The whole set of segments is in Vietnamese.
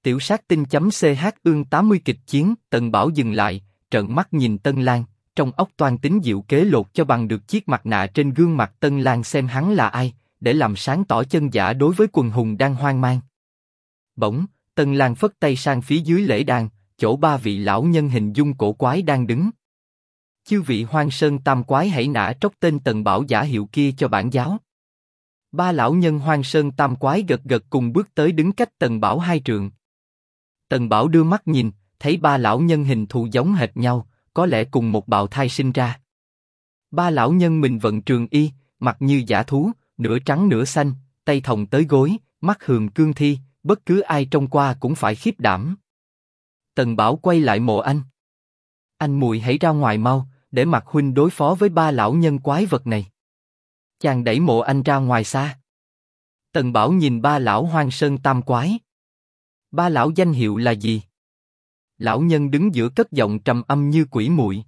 Tiểu sát tinh.ch ương 80 kịch chiến. Tần Bảo dừng lại, trợn mắt nhìn Tân Lang, trong óc toan tính diệu kế lột cho bằng được chiếc mặt nạ trên gương mặt Tân Lang xem hắn là ai, để làm sáng tỏ chân giả đối với quần hùng đang hoang mang. Bỗng, Tân Lang phất tay sang phía dưới lễ đàn, chỗ ba vị lão nhân hình dung cổ quái đang đứng. Chư vị Hoang Sơn Tam Quái hãy nã tróc tên Tần Bảo giả hiệu kia cho bản giáo. Ba lão nhân Hoang Sơn Tam Quái gật gật cùng bước tới đứng cách Tần Bảo 2 trượng. Tần Bảo đưa mắt nhìn, thấy ba lão nhân hình thù giống hệt nhau, có lẽ cùng một bào thai sinh ra. Ba lão nhân mình vận trường y, mặt như dã thú, nửa trắng nửa xanh, tay thòng tới gối, mắt hường cương thi, bất cứ ai trông qua cũng phải khiếp đảm. Tần Bảo quay lại Mộ Anh. Anh muội hãy ra ngoài mau, để Mạc huynh đối phó với ba lão nhân quái vật này. Chàng đẩy Mộ Anh ra ngoài xa. Tần Bảo nhìn ba lão Hoang Sơn Tam Quái. Ba lão danh hiệu là gì? Lão nhân đứng giữa cất giọng trầm âm như quỷ muội.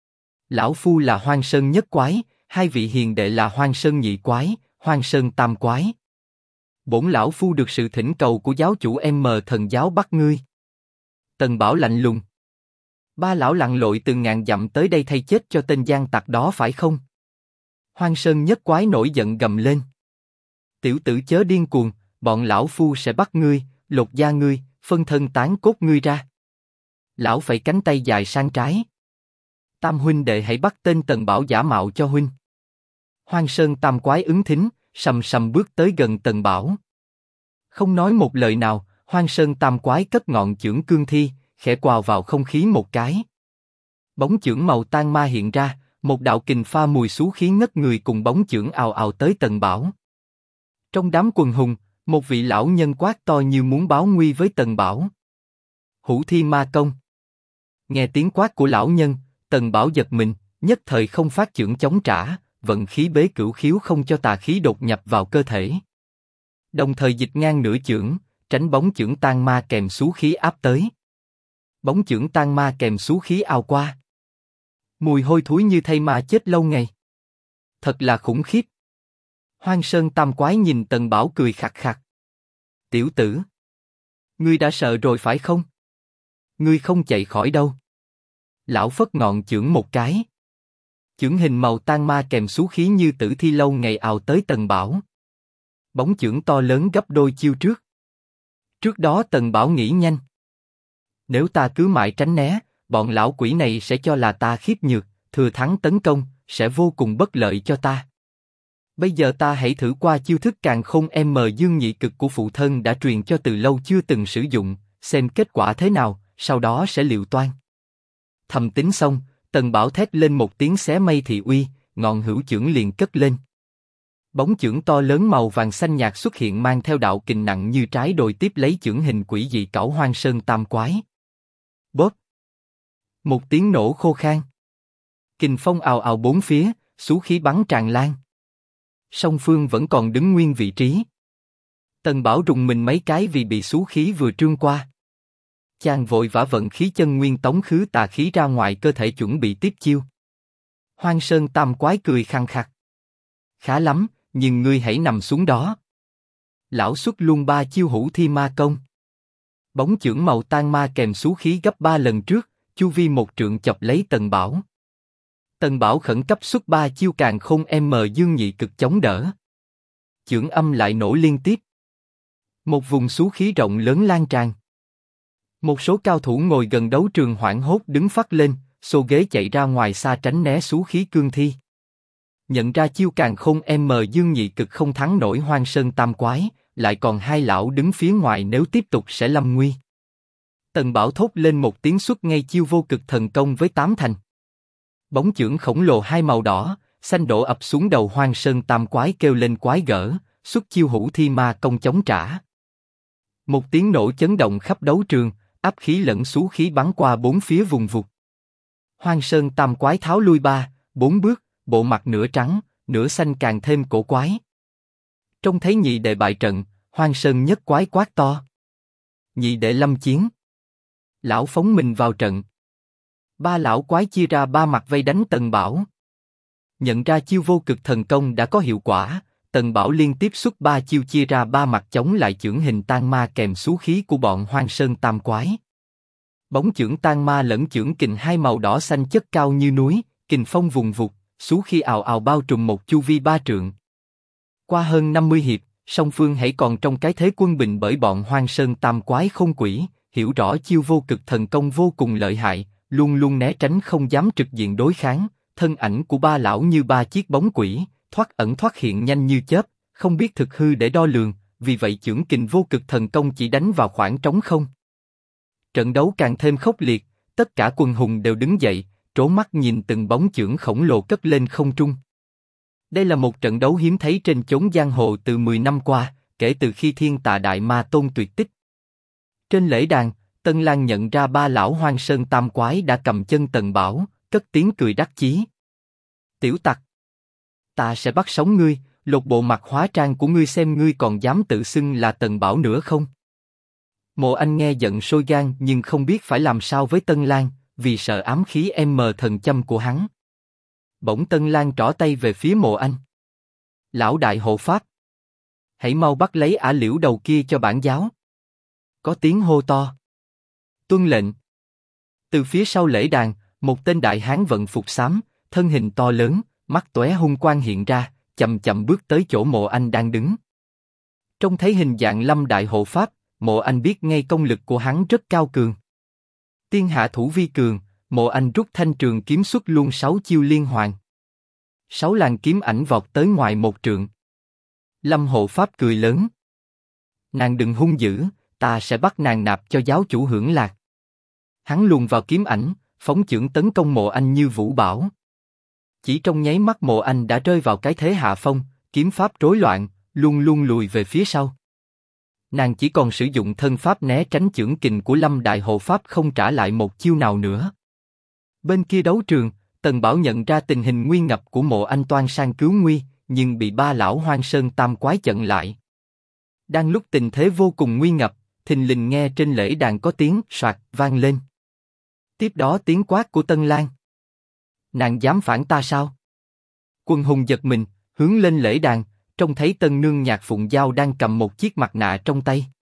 Lão phu là Hoang Sơn Nhất Quái, hai vị hiền đệ là Hoang Sơn Nhị Quái, Hoang Sơn Tam Quái. Bổn lão phu được sự thỉnh cầu của giáo chủ Thần giáo bắt ngươi. Tần Bảo lạnh lùng. Ba lão lặn lội từ ngàn dặm tới đây thay chết cho tên gian tặc đó phải không? Hoang Sơn Nhất Quái nổi giận gầm lên. Tiểu tử chớ điên cuồng, bọn lão phu sẽ bắt ngươi, lột da ngươi, phân thân tán cốt ngươi ra. Lão phải cánh tay dài sang trái. Tam huynh đệ hãy bắt tên Tần Bảo giả mạo cho huynh. Hoang Sơn Tam Quái ứng thính, sầm sầm bước tới gần Tần Bảo. Không nói một lời nào, Hoang Sơn Tam Quái cất ngọn chưởng cương thi, khẽ quào vào không khí một cái. Bóng chưởng màu tan ma hiện ra, một đạo kình pha mùi xú khí ngất người cùng bóng chưởng ào ào tới Tần Bảo. Trong đám quần hùng, một vị lão nhân quát to như muốn báo nguy với Tần Bảo. Hủ Thi Ma Công. Nghe tiếng quát của lão nhân, Tần Bảo giật mình, nhất thời không phát chưởng chống trả, vận khí bế cửu khiếu không cho tà khí đột nhập vào cơ thể. Đồng thời dịch ngang nửa chưởng, tránh bóng chưởng tan ma kèm xú khí áp tới. Bóng chưởng tan ma kèm xú khí ào qua. Mùi hôi thối như thây ma chết lâu ngày. Thật là khủng khiếp. Hoang Sơn Tam Quái nhìn Tần Bảo cười khặc khặc. Tiểu tử, ngươi đã sợ rồi phải không? Ngươi không chạy khỏi đâu. Lão phất ngọn chưởng một cái. Chưởng hình màu tan ma kèm xú khí như tử thi lâu ngày ào tới Tần Bảo. Bóng chưởng to lớn gấp đôi chiêu trước. Trước đó Tần Bảo nghĩ nhanh. Nếu ta cứ mãi tránh né, bọn lão quỷ này sẽ cho là ta khiếp nhược, thừa thắng tấn công, sẽ vô cùng bất lợi cho ta. Bây giờ ta hãy thử qua chiêu thức càn khôn dương nhị cực của phụ thân đã truyền cho từ lâu chưa từng sử dụng, xem kết quả thế nào, sau đó sẽ liệu toan. Thầm tính xong, Tần Bảo thét lên một tiếng xé mây thị uy, ngọn hữu chưởng liền cất lên. Bóng chưởng to lớn màu vàng xanh nhạt xuất hiện mang theo đạo kình nặng như trái đồi tiếp lấy chưởng hình quỷ dị cẩu Hoang Sơn Tam Quái. Bóp! Một tiếng nổ khô khan. Kình phong ào ào bốn phía, xú khí bắn tràn lan. Song phương vẫn còn đứng nguyên vị trí. Tần Bảo rùng mình mấy cái vì bị xú khí vừa trương qua. Chàng vội vã vận khí chân nguyên tống khứ tà khí ra ngoài cơ thể chuẩn bị tiếp chiêu. Hoang Sơn Tam Quái cười khăng khặc. Khá lắm, nhưng ngươi hãy nằm xuống đó. Lão xuất luôn 3 chiêu Hủ Thi Ma Công. Bóng chưởng màu tan ma kèm xú khí gấp 3 lần trước, chu vi một trượng chọc lấy Tần Bảo. Tần Bảo khẩn cấp xuất 3 chiêu càn khôn dương nhị cực chống đỡ. Chưởng âm lại nổ liên tiếp. Một vùng xú khí rộng lớn lan tràn. Một số cao thủ ngồi gần đấu trường hoảng hốt đứng phắt lên, xô ghế chạy ra ngoài xa tránh né xú khí cương thi. Nhận ra chiêu càn khôn dương nhị cực không thắng nổi Hoang Sơn Tam Quái, lại còn hai lão đứng phía ngoài nếu tiếp tục sẽ lâm nguy. Tần Bảo thốt lên một tiếng xuất ngay chiêu vô cực thần công với 8 thành. Bóng chưởng khổng lồ hai màu đỏ, xanh đổ ập xuống đầu Hoang Sơn Tam Quái kêu lên quái gở, xuất chiêu Hủ Thi Ma Công chống trả. Một tiếng nổ chấn động khắp đấu trường, áp khí lẫn xú khí bắn qua bốn phía vùng vụt. Hoang Sơn Tam Quái tháo lui 3-4 bước, bộ mặt nửa trắng, nửa xanh càng thêm cổ quái. Trông thấy nhị đệ bại trận, Hoang Sơn Nhất Quái quát to. Nhị đệ lâm chiến. Lão phóng mình vào trận. 3 lão quái chia ra 3 mặt vây đánh Tần Bảo. Nhận ra chiêu vô cực thần công đã có hiệu quả, Tần Bảo liên tiếp xuất 3 chiêu chia ra 3 mặt chống lại chưởng hình tan ma kèm xú khí của bọn Hoang Sơn Tam Quái. Bóng chưởng tan ma lẫn chưởng kình hai màu đỏ xanh chất cao như núi, kình phong vùng vụt, xú khí ào ào bao trùm một chu vi 3 trượng. Qua hơn 50 hiệp, song phương hãy còn trong cái thế quân bình bởi bọn Hoang Sơn Tam Quái không quỷ, hiểu rõ chiêu vô cực thần công vô cùng lợi hại, luôn luôn né tránh không dám trực diện đối kháng. Thân ảnh của ba lão như 3 chiếc bóng quỷ, thoát ẩn thoát hiện nhanh như chớp, không biết thực hư để đo lường, vì vậy chưởng kình vô cực thần công chỉ đánh vào khoảng trống không. Trận đấu càng thêm khốc liệt, tất cả quần hùng đều đứng dậy, trố mắt nhìn từng bóng chưởng khổng lồ cất lên không trung. Đây là một trận đấu hiếm thấy trên chốn giang hồ từ 10 năm qua, kể từ khi Thiên Tà Đại Ma Tôn tuyệt tích. Trên lễ đàn, Tân Lang nhận ra ba lão Hoang Sơn Tam Quái đã cầm chân Tần Bảo, cất tiếng cười đắc chí. Tiểu tặc, ta sẽ bắt sống ngươi, lột bộ mặt hóa trang của ngươi xem ngươi còn dám tự xưng là Tần Bảo nữa không? Mộ Anh nghe giận sôi gan nhưng không biết phải làm sao với Tân Lang, vì sợ ám khí thần châm của hắn. Bỗng Tân Lang trỏ tay về phía Mộ Anh. Lão đại hộ pháp, hãy mau bắt lấy ả liễu đầu kia cho bản giáo. Có tiếng hô to. Tuân lệnh. Từ phía sau lễ đàn, một tên đại hán vận phục xám, thân hình to lớn, mắt tóe hung quang hiện ra, chậm chậm bước tới chỗ Mộ Anh đang đứng. Trông thấy hình dạng Lâm đại hộ pháp, Mộ Anh biết ngay công lực của hắn rất cao cường. Tiên hạ thủ vi cường, Mộ Anh rút thanh trường kiếm xuất luôn 6 chiêu liên hoàn. 6 làn kiếm ảnh vọt tới ngoài 1 trượng. Lâm hộ pháp cười lớn. Nàng đừng hung dữ, ta sẽ bắt nàng nạp cho giáo chủ hưởng lạc. Hắn luồn vào kiếm ảnh, phóng chưởng tấn công Mộ Anh như vũ bão. Chỉ trong nháy mắt Mộ Anh đã rơi vào cái thế hạ phong, kiếm pháp rối loạn, luôn luôn lùi về phía sau. Nàng chỉ còn sử dụng thân pháp né tránh chưởng kình của Lâm đại hộ pháp không trả lại một chiêu nào nữa. Bên kia đấu trường, Tần Bảo nhận ra tình hình nguy ngập của Mộ Anh toan sang cứu nguy, nhưng bị ba lão Hoang Sơn Tam Quái chặn lại. Đang lúc tình thế vô cùng nguy ngập, thình lình nghe trên lễ đàn có tiếng soạt vang lên. Tiếp đó tiếng quát của Tân Lang. Nàng dám phản ta sao? Quần hùng giật mình, hướng lên lễ đàn, trông thấy Tân nương Nhạc Phụng Giao đang cầm một chiếc mặt nạ trong tay.